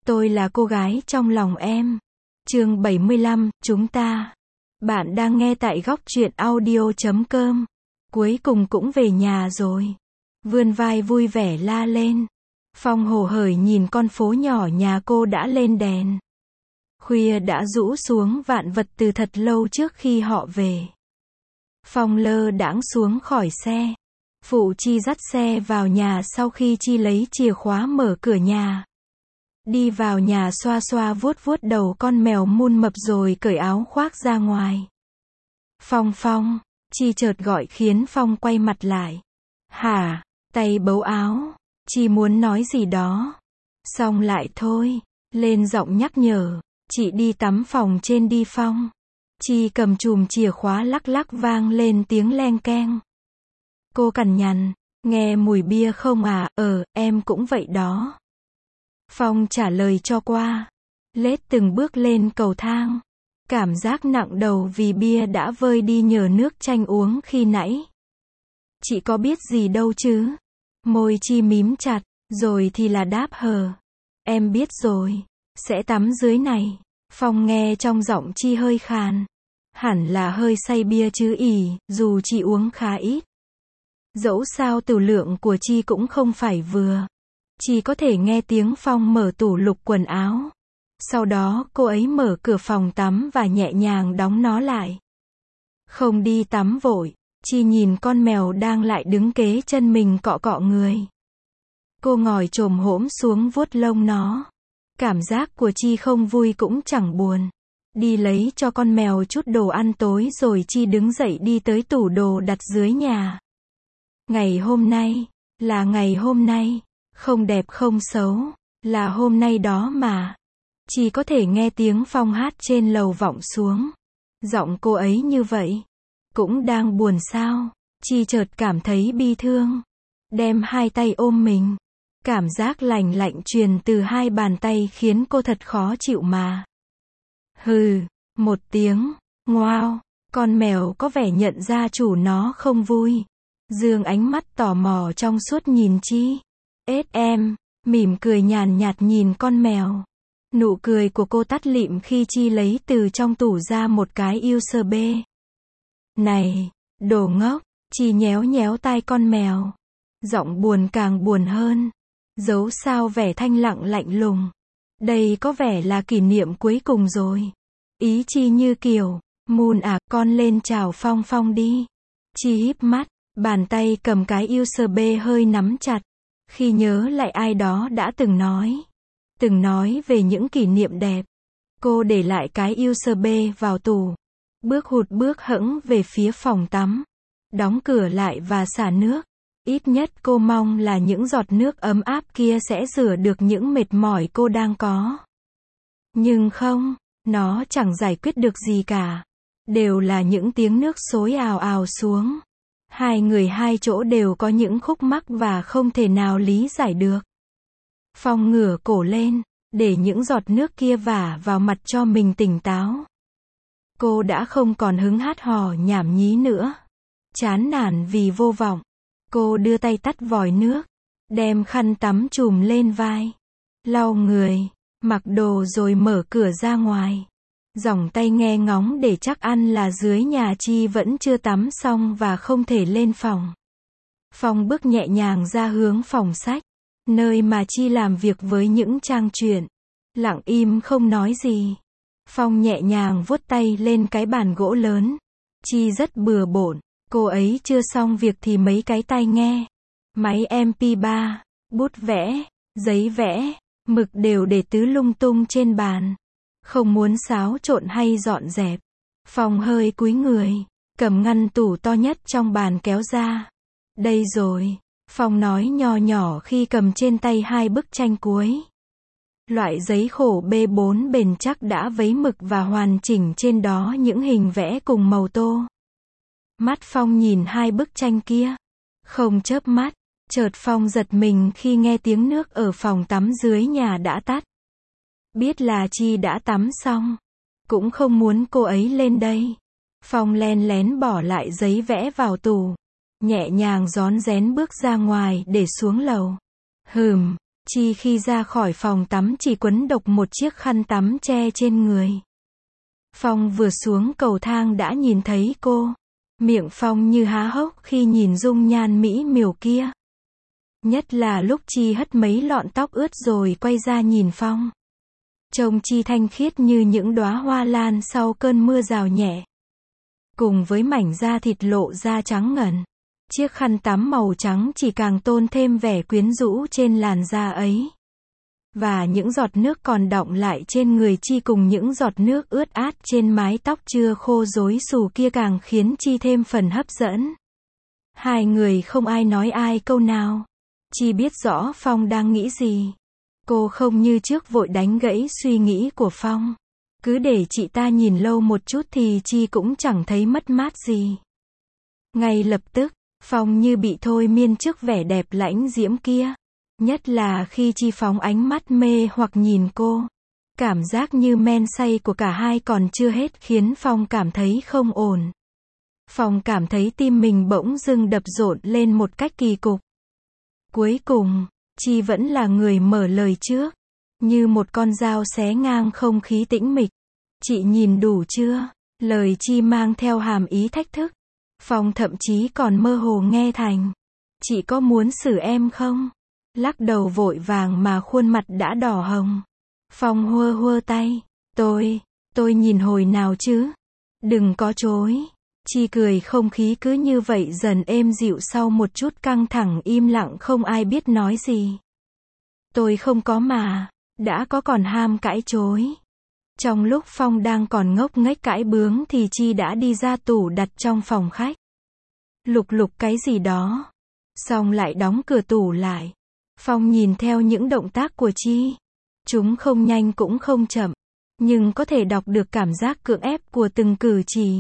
Tôi là cô gái trong lòng em. Chương 75, chúng ta. Bạn đang nghe tại góc truyện audio.com. Cuối cùng cũng về nhà rồi. Vươn vai vui vẻ la lên. Phong hồ hởi nhìn con phố nhỏ nhà cô đã lên đèn. Khuya đã rũ xuống vạn vật từ thật lâu trước khi họ về. Phong lơ đãng xuống khỏi xe. Phụ Chi dắt xe vào nhà sau khi Chi lấy chìa khóa mở cửa nhà. Đi vào nhà xoa xoa vuốt vuốt đầu con mèo mun mập rồi cởi áo khoác ra ngoài. Phong Phong, Chi chợt gọi khiến Phong quay mặt lại. Hả? Tay bấu áo. Chi muốn nói gì đó. Xong lại thôi. Lên giọng nhắc nhở. Chị đi tắm phòng trên đi Phong. Chi cầm chùm chìa khóa lắc lắc vang lên tiếng leng keng. Cô cằn nhằn. Nghe mùi bia không à? Em cũng vậy đó. Phong trả lời cho qua. Lết từng bước lên cầu thang. Cảm giác nặng đầu vì bia đã vơi đi nhờ nước chanh uống khi nãy. Chị có biết gì đâu chứ. Môi Chi mím chặt, rồi thì là đáp hờ. Em biết rồi, sẽ tắm dưới này. Phong nghe trong giọng Chi hơi khàn. Hẳn là hơi say bia chứ ỉ, dù Chi uống khá ít. Dẫu sao tử lượng của Chi cũng không phải vừa. Chỉ có thể nghe tiếng Phong mở tủ lục quần áo. Sau đó cô ấy mở cửa phòng tắm và nhẹ nhàng đóng nó lại. Không đi tắm vội, Chi nhìn con mèo đang lại đứng kế chân mình cọ cọ người. Cô ngồi chồm hổm xuống vuốt lông nó. Cảm giác của Chi không vui cũng chẳng buồn. Đi lấy cho con mèo chút đồ ăn tối rồi Chi đứng dậy đi tới tủ đồ đặt dưới nhà. Ngày hôm nay, là ngày hôm nay. Không đẹp không xấu, là hôm nay đó mà. Chỉ có thể nghe tiếng Phong hát trên lầu vọng xuống. Giọng cô ấy như vậy. Cũng đang buồn sao. Chi chợt cảm thấy bi thương. Đem hai tay ôm mình. Cảm giác lạnh lạnh truyền từ hai bàn tay khiến cô thật khó chịu mà. Hừ, một tiếng. Ngoao, con mèo có vẻ nhận ra chủ nó không vui. Dương ánh mắt tò mò trong suốt nhìn Chi. Em, mỉm cười nhàn nhạt nhìn con mèo. Nụ cười của cô tắt lịm khi Chi lấy từ trong tủ ra một cái USB. Này, đồ ngốc, Chi nhéo nhéo tai con mèo. Giọng buồn càng buồn hơn. Dẫu sao vẻ thanh lặng lạnh lùng. Đây có vẻ là kỷ niệm cuối cùng rồi. Ý Chi như kiểu, Moon à, con lên chào Phong Phong đi. Chi híp mắt, bàn tay cầm cái USB hơi nắm chặt. Khi nhớ lại ai đó đã từng nói về những kỷ niệm đẹp. Cô để lại cái USB vào tủ. Bước hụt bước hẫng về phía phòng tắm. Đóng cửa lại và xả nước. Ít nhất cô mong là những giọt nước ấm áp kia sẽ rửa được những mệt mỏi cô đang có. Nhưng không, nó chẳng giải quyết được gì cả. Đều là những tiếng nước xối ào ào xuống. Hai người hai chỗ đều có những khúc mắc và không thể nào lý giải được. Phong ngửa cổ lên, để những giọt nước kia vả vào mặt cho mình tỉnh táo. Cô đã không còn hứng hát hò nhảm nhí nữa. Chán nản vì vô vọng. Cô đưa tay tắt vòi nước, đem khăn tắm trùm lên vai. Lau người, mặc đồ rồi mở cửa ra ngoài. Dòng tay nghe ngóng để chắc ăn là dưới nhà Chi vẫn chưa tắm xong và không thể lên phòng. Phong bước nhẹ nhàng ra hướng phòng sách, nơi mà Chi làm việc với những trang truyện. Lặng im không nói gì. Phong nhẹ nhàng vuốt tay lên cái bàn gỗ lớn. Chi rất bừa bộn, cô ấy chưa xong việc thì mấy cái tai nghe, máy MP3, bút vẽ, giấy vẽ, mực đều để tứ lung tung trên bàn. Không muốn xáo trộn hay dọn dẹp. Phong hơi cúi người, cầm ngăn tủ to nhất trong bàn kéo ra. Đây rồi, Phong nói nho nhỏ khi cầm trên tay hai bức tranh cuối. Loại giấy khổ B4 bền chắc đã vấy mực và hoàn chỉnh trên đó những hình vẽ cùng màu tô. Mắt Phong nhìn hai bức tranh kia. Không chớp mắt, chợt Phong giật mình khi nghe tiếng nước ở phòng tắm dưới nhà đã tắt. Biết là Chi đã tắm xong. Cũng không muốn cô ấy lên đây. Phong len lén bỏ lại giấy vẽ vào tủ. Nhẹ nhàng rón rén bước ra ngoài để xuống lầu. Chi khi ra khỏi phòng tắm chỉ quấn độc một chiếc khăn tắm che trên người. Phong vừa xuống cầu thang đã nhìn thấy cô. Miệng Phong như há hốc khi nhìn dung nhan mỹ miều kia. Nhất là lúc Chi hất mấy lọn tóc ướt rồi quay ra nhìn Phong. Trông Chi thanh khiết như những đóa hoa lan sau cơn mưa rào nhẹ. Cùng với mảnh da thịt lộ ra trắng ngần. Chiếc khăn tắm màu trắng chỉ càng tôn thêm vẻ quyến rũ trên làn da ấy. Và những giọt nước còn đọng lại trên người Chi cùng những giọt nước ướt át trên mái tóc chưa khô rối xù kia càng khiến Chi thêm phần hấp dẫn. Hai người không ai nói ai câu nào. Chi biết rõ Phong đang nghĩ gì. Cô không như trước vội đánh gãy suy nghĩ của Phong. Cứ để chị ta nhìn lâu một chút thì Chi cũng chẳng thấy mất mát gì. Ngay lập tức, Phong như bị thôi miên trước vẻ đẹp lãnh diễm kia. Nhất là khi Chi phóng ánh mắt mê hoặc nhìn cô. Cảm giác như men say của cả hai còn chưa hết khiến Phong cảm thấy không ổn. Phong cảm thấy tim mình bỗng dưng đập rộn lên một cách kỳ cục. Cuối cùng, Chi vẫn là người mở lời trước. Như một con dao xé ngang không khí tĩnh mịch. Chị nhìn đủ chưa? Lời Chi mang theo hàm ý thách thức. Phong thậm chí còn mơ hồ nghe thành. Chị có muốn xử em không? Lắc đầu vội vàng mà khuôn mặt đã đỏ hồng. Phong hua hua tay. Tôi nhìn hồi nào chứ? Đừng có chối. Chi cười không khí cứ như vậy dần êm dịu sau một chút căng thẳng im lặng không ai biết nói gì. Tôi không có mà. Đã có còn ham cãi chối. Trong lúc Phong đang còn ngốc nghếch cãi bướng thì Chi đã đi ra tủ đặt trong phòng khách. Lục lục cái gì đó. Xong lại đóng cửa tủ lại. Phong nhìn theo những động tác của Chi. Chúng không nhanh cũng không chậm. Nhưng có thể đọc được cảm giác cưỡng ép của từng cử chỉ.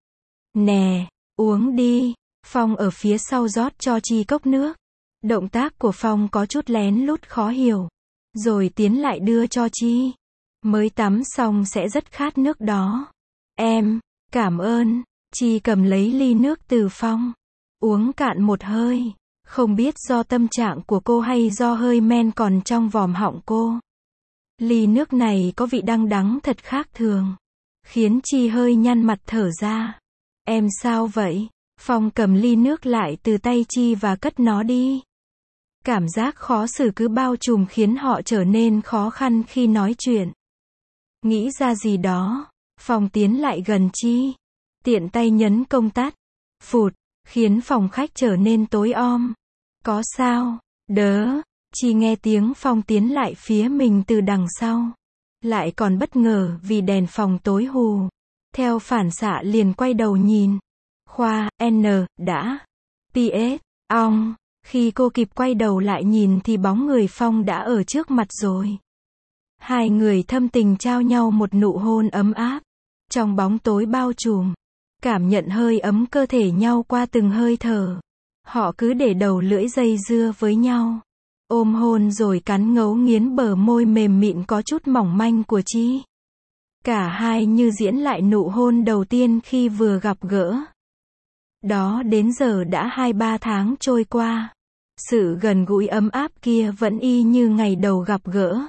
Nè, uống đi. Phong ở phía sau rót cho Chi cốc nước. Động tác của Phong có chút lén lút khó hiểu. Rồi tiến lại đưa cho Chi. Mới tắm xong sẽ rất khát nước đó. Em, cảm ơn. Chi cầm lấy ly nước từ Phong. Uống cạn một hơi. Không biết do tâm trạng của cô hay do hơi men còn trong vòm họng cô. Ly nước này có vị đắng đắng thật khác thường. Khiến Chi hơi nhăn mặt thở ra. Em sao vậy? Phong cầm ly nước lại từ tay Chi và cất nó đi. Cảm giác khó xử cứ bao trùm khiến họ trở nên khó khăn khi nói chuyện. Nghĩ ra gì đó, Phong tiến lại gần Chi. Tiện tay nhấn công tắt. Phụt, khiến phòng khách trở nên tối om. Có sao? Đớ. Chi nghe tiếng Phong tiến lại phía mình từ đằng sau. Lại còn bất ngờ vì đèn phòng tối hù. Theo phản xạ liền quay đầu nhìn. Khoa, N, đã. PS, ong. Khi cô kịp quay đầu lại nhìn thì bóng người Phong đã ở trước mặt rồi. Hai người thâm tình trao nhau một nụ hôn ấm áp. Trong bóng tối bao trùm. Cảm nhận hơi ấm cơ thể nhau qua từng hơi thở. Họ cứ để đầu lưỡi dây dưa với nhau. Ôm hôn rồi cắn ngấu nghiến bờ môi mềm mịn có chút mỏng manh của Chi. Cả hai như diễn lại nụ hôn đầu tiên khi vừa gặp gỡ. Đó đến giờ đã 2-3 tháng trôi qua. Sự gần gũi ấm áp kia vẫn y như ngày đầu gặp gỡ.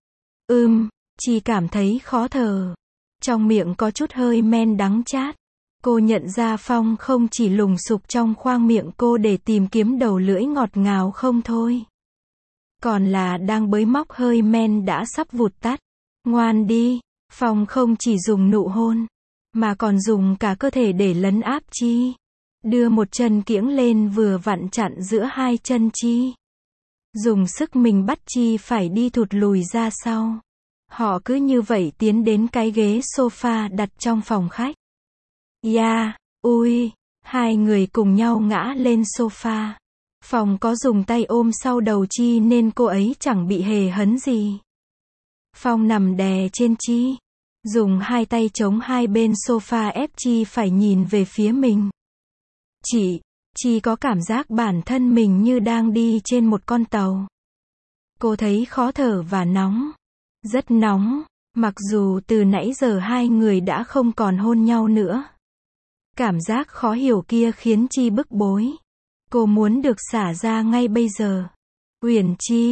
Chi cảm thấy khó thở. Trong miệng có chút hơi men đắng chát. Cô nhận ra Phong không chỉ lùng sục trong khoang miệng cô để tìm kiếm đầu lưỡi ngọt ngào không thôi. Còn là đang bới móc hơi men đã sắp vụt tắt. Ngoan đi. Phong không chỉ dùng nụ hôn, mà còn dùng cả cơ thể để lấn áp Chi. Đưa một chân kiễng lên vừa vặn chặn giữa hai chân Chi. Dùng sức mình bắt Chi phải đi thụt lùi ra sau. Họ cứ như vậy tiến đến cái ghế sofa đặt trong phòng khách. Ui, hai người cùng nhau ngã lên sofa. Phong có dùng tay ôm sau đầu Chi nên cô ấy chẳng bị hề hấn gì. Phong nằm đè trên Chi. Dùng hai tay chống hai bên sofa ép Chi phải nhìn về phía mình. Chi có cảm giác bản thân mình như đang đi trên một con tàu. Cô thấy khó thở và nóng. Rất nóng, mặc dù từ nãy giờ hai người đã không còn hôn nhau nữa. Cảm giác khó hiểu kia khiến Chi bức bối. Cô muốn được xả ra ngay bây giờ. Uyển Chi,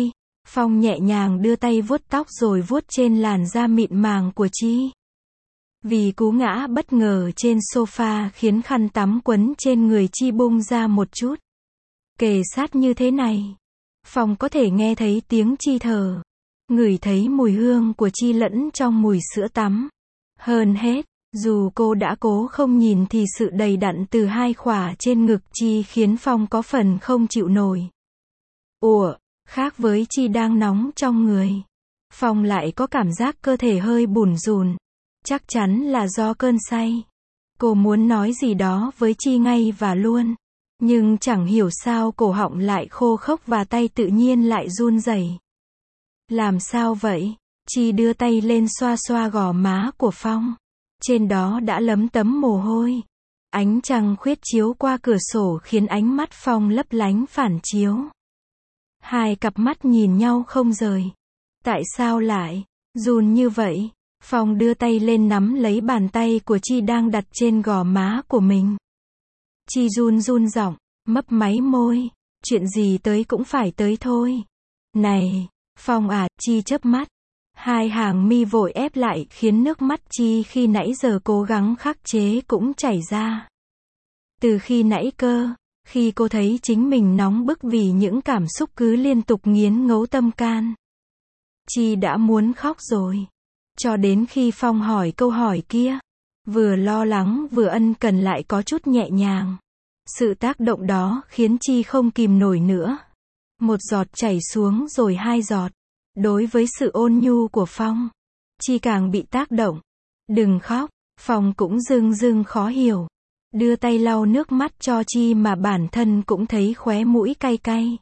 Phong nhẹ nhàng đưa tay vuốt tóc rồi vuốt trên làn da mịn màng của Chi. Vì cú ngã bất ngờ trên sofa khiến khăn tắm quấn trên người Chi bung ra một chút. Kề sát như thế này, Phong có thể nghe thấy tiếng Chi thở, ngửi thấy mùi hương của Chi lẫn trong mùi sữa tắm. Hơn hết, dù cô đã cố không nhìn thì sự đầy đặn từ hai khỏa trên ngực Chi khiến Phong có phần không chịu nổi. Ủa, khác với Chi đang nóng trong người, Phong lại có cảm giác cơ thể hơi bủn rủn. Chắc chắn là do cơn say. Cô muốn nói gì đó với Chi ngay và luôn. Nhưng chẳng hiểu sao cổ họng lại khô khốc và tay tự nhiên lại run rẩy. Làm sao vậy? Chi đưa tay lên xoa xoa gò má của Phong. Trên đó đã lấm tấm mồ hôi. Ánh trăng khuyết chiếu qua cửa sổ khiến ánh mắt Phong lấp lánh phản chiếu. Hai cặp mắt nhìn nhau không rời. Tại sao lại run như vậy? Phong đưa tay lên nắm lấy bàn tay của Chi đang đặt trên gò má của mình. Chi run run giọng, mấp máy môi. Chuyện gì tới cũng phải tới thôi. Này, Phong à, Chi chớp mắt. Hai hàng mi vội ép lại khiến nước mắt Chi khi nãy giờ cố gắng khắc chế cũng chảy ra. Từ khi nãy cơ, khi cô thấy chính mình nóng bức vì những cảm xúc cứ liên tục nghiến ngấu tâm can, Chi đã muốn khóc rồi. Cho đến khi Phong hỏi câu hỏi kia, vừa lo lắng vừa ân cần lại có chút nhẹ nhàng. Sự tác động đó khiến Chi không kìm nổi nữa. Một giọt chảy xuống rồi hai giọt. Đối với sự ôn nhu của Phong, Chi càng bị tác động. Đừng khóc, Phong cũng dưng dưng khó hiểu. Đưa tay lau nước mắt cho Chi mà bản thân cũng thấy khóe mũi cay cay.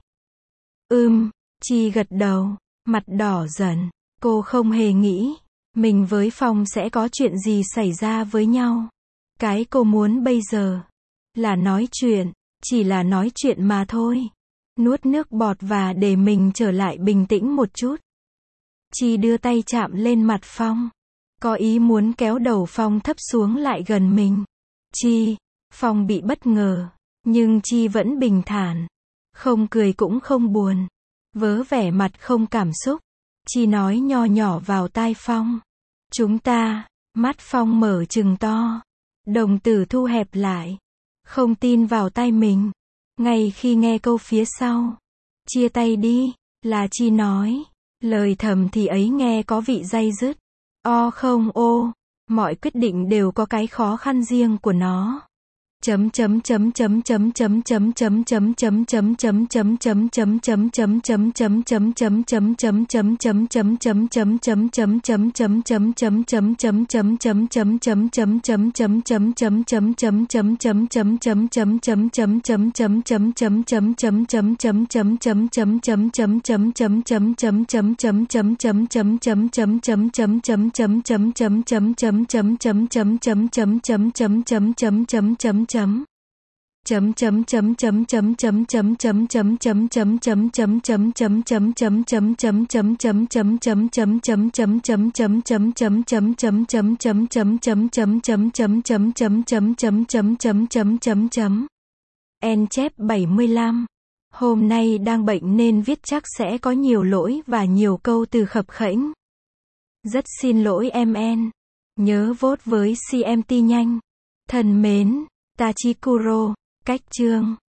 Chi gật đầu, mặt đỏ dần. Cô không hề nghĩ mình với Phong sẽ có chuyện gì xảy ra với nhau. Cái cô muốn bây giờ là nói chuyện, chỉ là nói chuyện mà thôi. Nuốt nước bọt và để mình trở lại bình tĩnh một chút. Chi đưa tay chạm lên mặt Phong, có ý muốn kéo đầu Phong thấp xuống lại gần mình. Phong bị bất ngờ, nhưng Chi vẫn bình thản, không cười cũng không buồn, vớ vẻ mặt không cảm xúc. Chi nói nho nhỏ vào tai Phong. Chúng ta, mắt Phong mở trừng to, đồng tử thu hẹp lại, không tin vào tai mình. Ngay khi nghe câu phía sau, chia tay đi, là Chi nói, lời thầm thì ấy nghe có vị day dứt. Không mọi quyết định đều có cái khó khăn riêng của nó. Chép 75. Hôm nay đang bệnh nên viết chắc sẽ có nhiều lỗi và nhiều câu từ khập khểnh. Rất xin lỗi em. Nhớ vote với CMT nhanh. Thân mến, Tachikuro, cách chương.